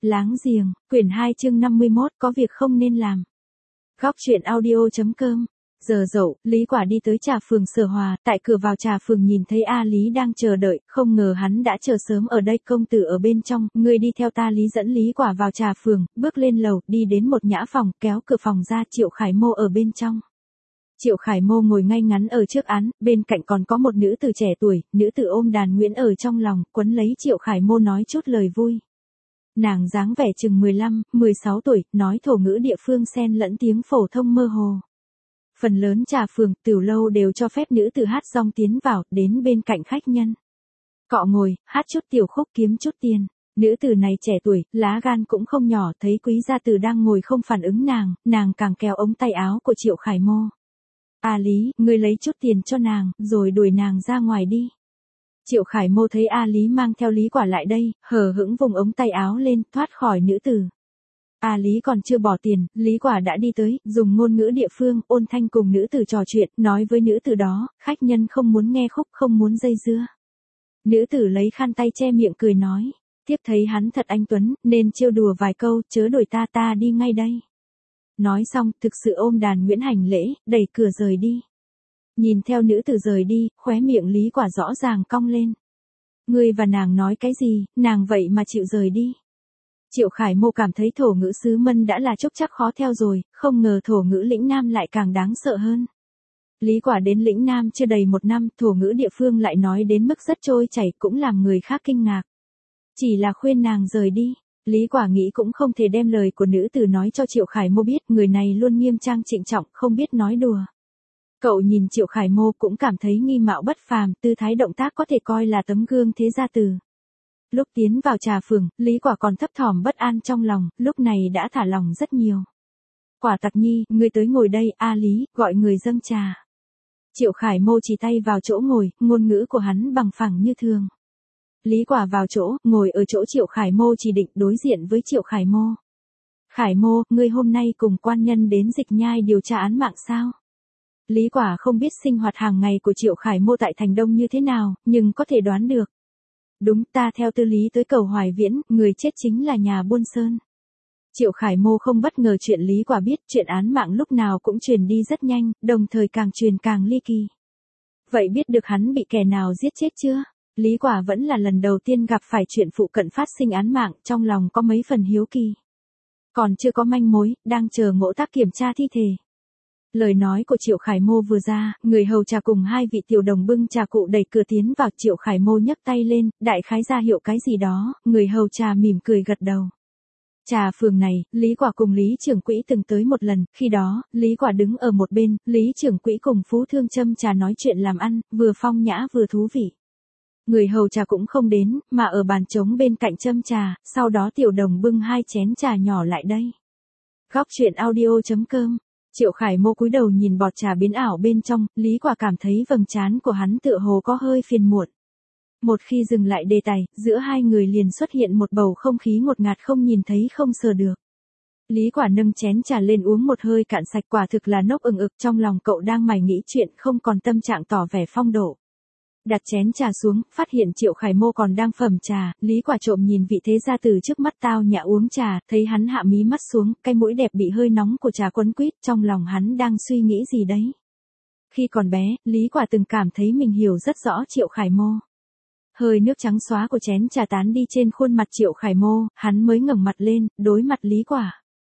Láng giềng, quyển 2 chương 51, có việc không nên làm. Góc truyện audio.com. Giờ dậu, Lý Quả đi tới trà phường Sở Hòa, tại cửa vào trà phường nhìn thấy A Lý đang chờ đợi, không ngờ hắn đã chờ sớm ở đây. Công tử ở bên trong, ngươi đi theo ta. Lý dẫn Lý Quả vào trà phường, bước lên lầu, đi đến một nhã phòng, kéo cửa phòng ra. Triệu Khải Mô ở bên trong. Triệu Khải Mô ngồi ngay ngắn ở trước án, bên cạnh còn có một nữ tử trẻ tuổi. Nữ tử ôm đàn Nguyễn ở trong lòng, quấn lấy Triệu Khải Mô nói chút lời vui. Nàng dáng vẻ chừng 15, 16 tuổi, nói thổ ngữ địa phương xen lẫn tiếng phổ thông mơ hồ. Phần lớn trà phường, tiểu lâu đều cho phép nữ tử hát rong tiến vào, đến bên cạnh khách nhân. Cọ ngồi, hát chút tiểu khúc kiếm chút tiền. Nữ tử này trẻ tuổi, lá gan cũng không nhỏ, thấy quý gia tử đang ngồi không phản ứng nàng càng kéo ống tay áo của Triệu Khải Mô. A Lý, ngươi lấy chút tiền cho nàng, rồi đuổi nàng ra ngoài đi. Triệu Khải Mô thấy A Lý mang theo Lý Quả lại đây, hờ hững vùng ống tay áo lên, thoát khỏi nữ tử. A Lý còn chưa bỏ tiền, Lý Quả đã đi tới, dùng ngôn ngữ địa phương, ôn thanh cùng nữ tử trò chuyện, nói với nữ tử đó, khách nhân không muốn nghe khúc, không muốn dây dưa. Nữ tử lấy khăn tay che miệng cười nói, tiếp thấy hắn thật anh tuấn, nên trêu đùa vài câu, chớ đuổi ta đi ngay đây. Nói xong, thực sự ôm đàn Nguyễn hành lễ, đẩy cửa rời đi. Nhìn theo nữ tử rời đi, khóe miệng Lý Quả rõ ràng cong lên. Ngươi và nàng nói cái gì, nàng vậy mà chịu rời đi. Triệu Khải Mô cảm thấy thổ ngữ sứ mân đã là chốc chắc khó theo rồi, không ngờ thổ ngữ lĩnh Nam lại càng đáng sợ hơn. Lý Quả đến lĩnh Nam chưa đầy 1 năm, thổ ngữ địa phương lại nói đến mức rất trôi chảy, cũng làm người khác kinh ngạc. Chỉ là khuyên nàng rời đi. Lý Quả nghĩ cũng không thể đem lời của nữ tử nói cho Triệu Khải Mô biết, người này luôn nghiêm trang trịnh trọng, không biết nói đùa. Cậu nhìn Triệu Khải Mô cũng cảm thấy nghi mạo bất phàm, tư thái động tác có thể coi là tấm gương thế gia tử. Lúc tiến vào trà phường, Lý Quả còn thấp thỏm bất an trong lòng, lúc này đã thả lòng rất nhiều. Quả tặc nhi, ngươi tới ngồi đây. A Lý, gọi người dâng trà. Triệu Khải Mô chỉ tay vào chỗ ngồi, ngôn ngữ của hắn bằng phẳng như thường. Lý Quả vào chỗ, ngồi ở chỗ Triệu Khải Mô chỉ định, đối diện với Triệu Khải Mô. Khải Mô, ngươi hôm nay cùng quan nhân đến Dịch Nhai điều tra án mạng sao? Lý Quả không biết sinh hoạt hàng ngày của Triệu Khải Mô tại Thành Đông như thế nào, nhưng có thể đoán được. Đúng, ta theo tư lý tới cầu Hoài Viễn, người chết chính là nhà buôn Sơn. Triệu Khải Mô không bất ngờ chuyện Lý Quả biết, chuyện án mạng lúc nào cũng truyền đi rất nhanh, đồng thời càng truyền càng ly kỳ. Vậy biết được hắn bị kẻ nào giết chết chưa? Lý Quả vẫn là lần đầu tiên gặp phải chuyện phụ cận phát sinh án mạng, trong lòng có mấy phần hiếu kỳ. Còn chưa có manh mối, đang chờ ngỗ tác kiểm tra thi thể. Lời nói của Triệu Khải Mô vừa ra, người hầu trà cùng 2 vị tiểu đồng bưng trà cụ đẩy cửa tiến vào. Triệu Khải Mô nhấc tay lên, đại khái ra hiệu cái gì đó, người hầu trà mỉm cười gật đầu. Trà phường này, Lý Quả cùng Lý trưởng quỹ từng tới một lần, khi đó, Lý Quả đứng ở một bên, Lý trưởng quỹ cùng phú thương châm trà nói chuyện làm ăn, vừa phong nhã vừa thú vị. Người hầu trà cũng không đến, mà ở bàn trống bên cạnh châm trà, sau đó tiểu đồng bưng 2 chén trà nhỏ lại đây. Góc truyện audio.com. Triệu Khải Mô cúi đầu nhìn bọt trà biến ảo bên trong, Lý Quả cảm thấy vầng trán của hắn tựa hồ có hơi phiền muộn. Một khi dừng lại đề tài, giữa hai người liền xuất hiện một bầu không khí ngột ngạt không nhìn thấy không sờ được. Lý Quả nâng chén trà lên uống một hơi cạn sạch, quả thực là nốc ừng ực, trong lòng cậu đang mải nghĩ chuyện, không còn tâm trạng tỏ vẻ phong độ. Đặt chén trà xuống, phát hiện Triệu Khải Mô còn đang phẩm trà, Lý Quả trộm nhìn vị thế gia tử trước mắt tao nhã uống trà, thấy hắn hạ mí mắt xuống, cái mũi đẹp bị hơi nóng của trà quấn quýt, trong lòng hắn đang suy nghĩ gì đấy. Khi còn bé, Lý Quả từng cảm thấy mình hiểu rất rõ Triệu Khải Mô. Hơi nước trắng xóa của chén trà tán đi trên khuôn mặt Triệu Khải Mô, hắn mới ngẩng mặt lên, đối mặt Lý Quả.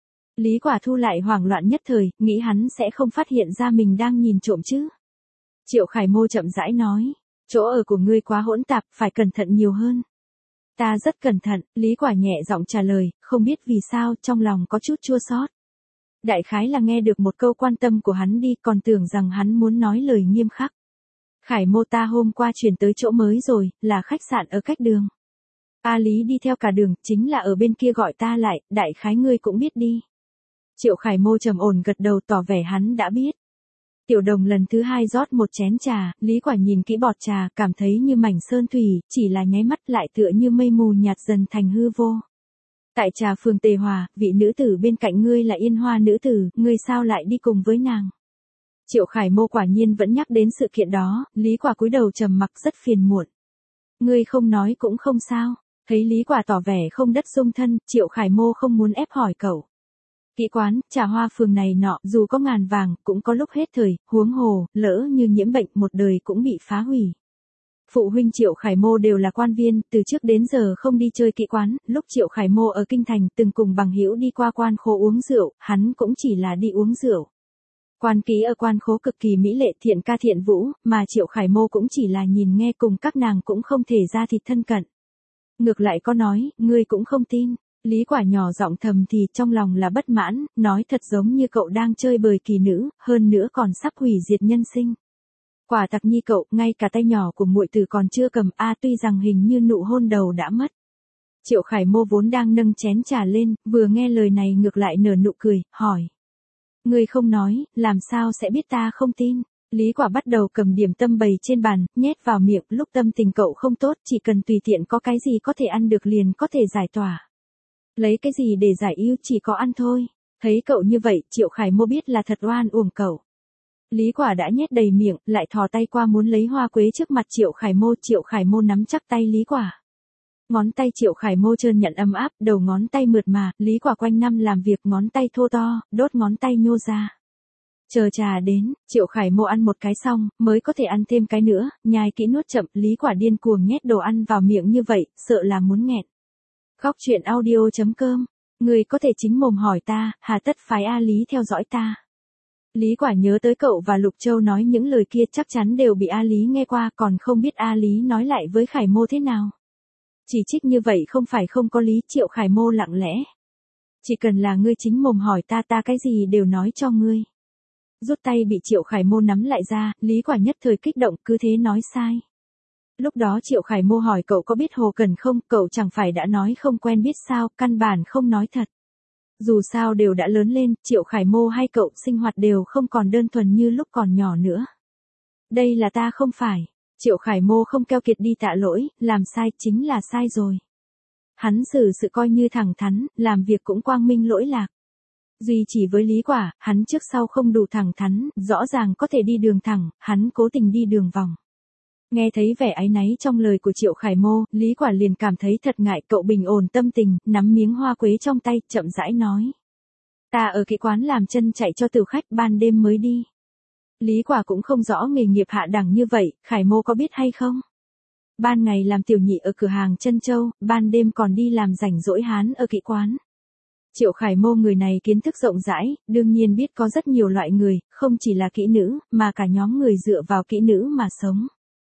Lý Quả thu lại hoảng loạn nhất thời, nghĩ hắn sẽ không phát hiện ra mình đang nhìn trộm chứ. Triệu Khải Mô chậm rãi nói. Chỗ ở của ngươi quá hỗn tạp, phải cẩn thận nhiều hơn. Ta rất cẩn thận, Lý Quả nhẹ giọng trả lời, không biết vì sao, trong lòng có chút chua xót. Đại khái là nghe được một câu quan tâm của hắn đi, còn tưởng rằng hắn muốn nói lời nghiêm khắc. Khải Mô, ta hôm qua chuyển tới chỗ mới rồi, là khách sạn ở cách đường. A Lý đi theo cả đường, chính là ở bên kia gọi ta lại, đại khái ngươi cũng biết đi. Triệu Khải Mô trầm ổn gật đầu tỏ vẻ hắn đã biết. Tiểu đồng lần thứ 2 rót một chén trà, Lý Quả nhìn kỹ bọt trà, cảm thấy như mảnh sơn thủy, chỉ là nháy mắt lại tựa như mây mù nhạt dần thành hư vô. Tại trà phường Tề Hòa, vị nữ tử bên cạnh ngươi là Yên Hoa nữ tử, ngươi sao lại đi cùng với nàng? Triệu Khải Mô quả nhiên vẫn nhắc đến sự kiện đó, Lý Quả cúi đầu trầm mặc rất phiền muộn. Ngươi không nói cũng không sao. Thấy Lý Quả tỏ vẻ không đất dung thân, Triệu Khải Mô không muốn ép hỏi cậu. Kỹ quán, trà hoa phường này nọ, dù có ngàn vàng, cũng có lúc hết thời, huống hồ, lỡ như nhiễm bệnh một đời cũng bị phá hủy. Phụ huynh Triệu Khải Mô đều là quan viên, từ trước đến giờ không đi chơi kỹ quán, lúc Triệu Khải Mô ở Kinh Thành từng cùng bằng hữu đi qua quan khố uống rượu, hắn cũng chỉ là đi uống rượu. Quan ký ở quan khố cực kỳ mỹ lệ thiện ca thiện vũ, mà Triệu Khải Mô cũng chỉ là nhìn nghe cùng các nàng cũng không thể ra thịt thân cận. Ngược lại có nói, ngươi cũng không tin. Lý Quả nhỏ giọng thầm thì trong lòng là bất mãn, nói thật giống như cậu đang chơi bời kỳ nữ, hơn nữa còn sắp hủy diệt nhân sinh. Quả tặc nhi cậu, ngay cả tay nhỏ của muội tử còn chưa cầm tuy rằng hình như nụ hôn đầu đã mất. Triệu Khải Mô vốn đang nâng chén trà lên, vừa nghe lời này ngược lại nở nụ cười, hỏi. Ngươi không nói, làm sao sẽ biết ta không tin? Lý Quả bắt đầu cầm điểm tâm bày trên bàn, nhét vào miệng, lúc tâm tình cậu không tốt, chỉ cần tùy tiện có cái gì có thể ăn được liền có thể giải tỏa. Lấy cái gì để giải yêu chỉ có ăn thôi. Thấy cậu như vậy, Triệu Khải Mô biết là thật oan uổng cậu. Lý Quả đã nhét đầy miệng, lại thò tay qua muốn lấy hoa quế trước mặt Triệu Khải Mô nắm chắc tay Lý Quả. Ngón tay Triệu Khải Mô trơn nhận ấm áp, đầu ngón tay mượt mà, Lý Quả quanh năm làm việc ngón tay thô to, đốt ngón tay nhô ra. Chờ trà đến, Triệu Khải Mô ăn một cái xong, mới có thể ăn thêm cái nữa, nhai kỹ nuốt chậm, Lý Quả điên cuồng nhét đồ ăn vào miệng như vậy, sợ là muốn nghẹn. Góc truyện audio.com, người có thể chính mồm hỏi ta, hà tất phái A Lý theo dõi ta. Lý Quả nhớ tới cậu và Lục Châu nói những lời kia chắc chắn đều bị A Lý nghe qua, còn không biết A Lý nói lại với Khải Mô thế nào. Chỉ trích như vậy không phải không có lý. Triệu Khải Mô lặng lẽ. Chỉ cần là ngươi chính mồm hỏi ta cái gì đều nói cho ngươi. Rút tay bị Triệu Khải Mô nắm lại ra, Lý Quả nhất thời kích động cứ thế nói sai. Lúc đó Triệu Khải Mô hỏi cậu có biết Hồ Cần không, cậu chẳng phải đã nói không quen biết sao, căn bản không nói thật. Dù sao đều đã lớn lên, Triệu Khải Mô hay cậu sinh hoạt đều không còn đơn thuần như lúc còn nhỏ nữa. Đây là ta không phải. Triệu Khải Mô không keo kiệt đi tạ lỗi, làm sai chính là sai rồi. Hắn xử sự coi như thẳng thắn, làm việc cũng quang minh lỗi lạc. Duy chỉ với Lý Quả, hắn trước sau không đủ thẳng thắn, rõ ràng có thể đi đường thẳng, hắn cố tình đi đường vòng. Nghe thấy vẻ áy náy trong lời của Triệu Khải Mô, Lý Quả liền cảm thấy thật ngại, cậu bình ổn tâm tình, nắm miếng hoa quế trong tay, chậm rãi nói. Ta ở cái quán làm chân chạy cho tử khách, ban đêm mới đi. Lý Quả cũng không rõ nghề nghiệp hạ đẳng như vậy, Khải Mô có biết hay không? Ban ngày làm tiểu nhị ở cửa hàng Trân Châu, ban đêm còn đi làm rảnh rỗi hán ở kỹ quán. Triệu Khải Mô người này kiến thức rộng rãi, đương nhiên biết có rất nhiều loại người, không chỉ là kỹ nữ, mà cả nhóm người dựa vào kỹ nữ mà sống.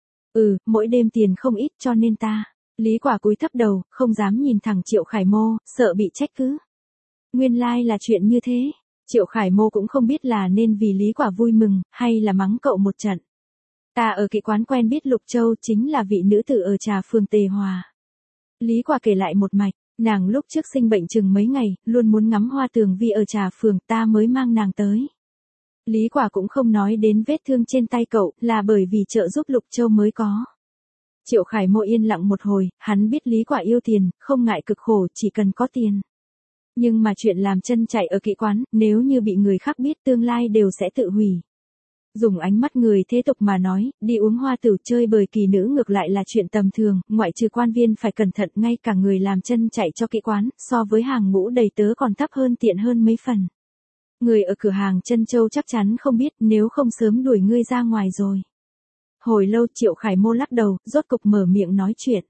Mỗi đêm tiền không ít cho nên ta. Lý Quả cúi thấp đầu, không dám nhìn thẳng Triệu Khải Mô, sợ bị trách cứ. Nguyên lai là chuyện như thế. Triệu Khải Mô cũng không biết là nên vì Lý Quả vui mừng, hay là mắng cậu một trận. Ta ở cái quán quen biết Lục Châu chính là vị nữ tử ở trà phường Tề Hòa. Lý Quả kể lại một mạch, nàng lúc trước sinh bệnh chừng mấy ngày, luôn muốn ngắm hoa tường vi ở trà phường, ta mới mang nàng tới. Lý Quả cũng không nói đến vết thương trên tay cậu, là bởi vì trợ giúp Lục Châu mới có. Triệu Khải Mô yên lặng một hồi, hắn biết Lý Quả yêu tiền, không ngại cực khổ, chỉ cần có tiền. Nhưng mà chuyện làm chân chạy ở kỹ quán, nếu như bị người khác biết tương lai đều sẽ tự hủy. Dùng ánh mắt người thế tục mà nói, đi uống hoa tửu chơi bời kỳ nữ ngược lại là chuyện tầm thường, ngoại trừ quan viên phải cẩn thận, ngay cả người làm chân chạy cho kỹ quán, so với hàng ngũ đầy tớ còn thấp hơn tiện hơn mấy phần. Người ở cửa hàng Trân Châu chắc chắn không biết, nếu không sớm đuổi ngươi ra ngoài rồi. Hồi lâu Triệu Khải Mô lắc đầu, rốt cục mở miệng nói chuyện.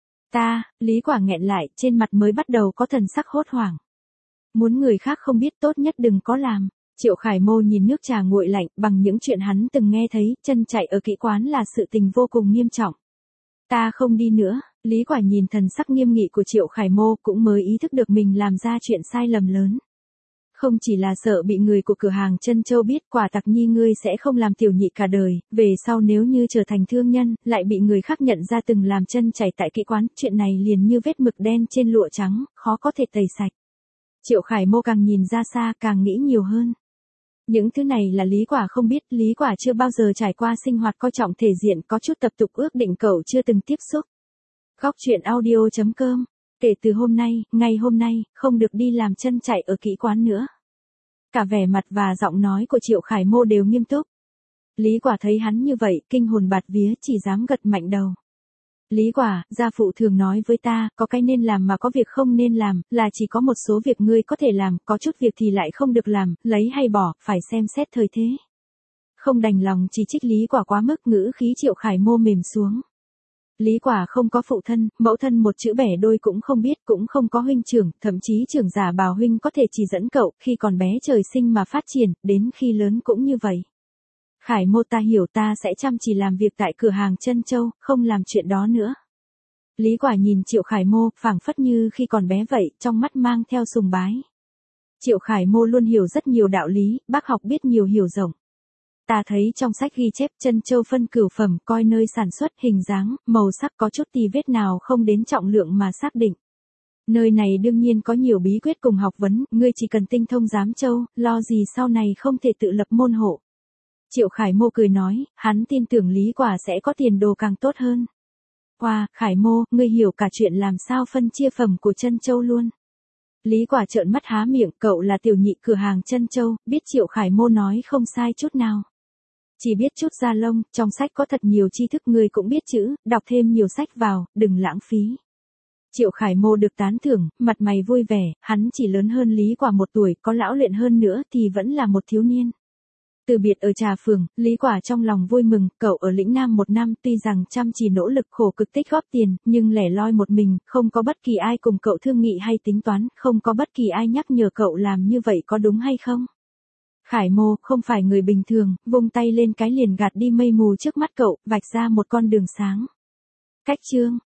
Lý Quả nghẹn lại, trên mặt mới bắt đầu có thần sắc hốt hoảng. Muốn người khác không biết tốt nhất đừng có làm. Triệu Khải Mô nhìn nước trà nguội lạnh, bằng những chuyện hắn từng nghe thấy, chân chạy ở kỹ quán là sự tình vô cùng nghiêm trọng. Ta không đi nữa. Lý Quả nhìn thần sắc nghiêm nghị của Triệu Khải Mô, cũng mới ý thức được mình làm ra chuyện sai lầm lớn. Không chỉ là sợ bị người của cửa hàng Trân Châu biết, quả tặc nhi ngươi sẽ không làm tiểu nhị cả đời, về sau nếu như trở thành thương nhân, lại bị người khác nhận ra từng làm chân chảy tại kỹ quán, chuyện này liền như vết mực đen trên lụa trắng, khó có thể tẩy sạch. Triệu Khải Mô càng nhìn ra xa, càng nghĩ nhiều hơn. Những thứ này là Lý Quả không biết, Lý Quả chưa bao giờ trải qua sinh hoạt coi trọng thể diện, có chút tập tục ước định cậu chưa từng tiếp xúc. Góc truyện audio.com. Kể từ hôm nay, ngày hôm nay, không được đi làm chân chạy ở kỹ quán nữa. Cả vẻ mặt và giọng nói của Triệu Khải Mô đều nghiêm túc. Lý Quả thấy hắn như vậy, kinh hồn bạt vía, chỉ dám gật mạnh đầu. Lý Quả, gia phụ thường nói với ta, có cái nên làm mà có việc không nên làm, là chỉ có một số việc ngươi có thể làm, có chút việc thì lại không được làm, lấy hay bỏ, phải xem xét thời thế. Không đành lòng chỉ trích Lý Quả quá mức, ngữ khí Triệu Khải Mô mềm xuống. Lý Quả không có phụ thân, mẫu thân một chữ bẻ đôi cũng không biết, cũng không có huynh trưởng, thậm chí trưởng giả Bào huynh có thể chỉ dẫn cậu, khi còn bé trời sinh mà phát triển, đến khi lớn cũng như vậy. Khải Mô, ta hiểu, ta sẽ chăm chỉ làm việc tại cửa hàng Trân Châu, không làm chuyện đó nữa. Lý Quả nhìn Triệu Khải Mô, phảng phất như khi còn bé vậy, trong mắt mang theo sùng bái. Triệu Khải Mô luôn hiểu rất nhiều đạo lý, bác học biết nhiều hiểu rộng. Ta thấy trong sách ghi chép Trân Châu phân cửu phẩm, coi nơi sản xuất, hình dáng, màu sắc có chút tì vết nào không đến trọng lượng mà xác định. Nơi này đương nhiên có nhiều bí quyết cùng học vấn, ngươi chỉ cần tinh thông giám châu, lo gì sau này không thể tự lập môn hộ. Triệu Khải Mô cười nói, hắn tin tưởng Lý Quả sẽ có tiền đồ càng tốt hơn. Wow, Khải Mô, ngươi hiểu cả chuyện làm sao phân chia phẩm của Trân Châu luôn. Lý Quả trợn mắt há miệng, cậu là tiểu nhị cửa hàng Trân Châu, biết Triệu Khải Mô nói không sai chút nào. Chỉ biết chút da lông, trong sách có thật nhiều tri thức, ngươi cũng biết chữ, đọc thêm nhiều sách vào, đừng lãng phí. Triệu Khải Mô được tán thưởng, mặt mày vui vẻ, hắn chỉ lớn hơn Lý Quả 1 tuổi, có lão luyện hơn nữa thì vẫn là một thiếu niên. Từ biệt ở Trà Phường, Lý Quả trong lòng vui mừng, cậu ở lĩnh Nam 1 năm tuy rằng chăm chỉ nỗ lực khổ cực tích góp tiền, nhưng lẻ loi một mình, không có bất kỳ ai cùng cậu thương nghị hay tính toán, không có bất kỳ ai nhắc nhở cậu làm như vậy có đúng hay không. Khải Mô không phải người bình thường, vung tay lên cái liền gạt đi mây mù trước mắt cậu, vạch ra một con đường sáng. Cách chương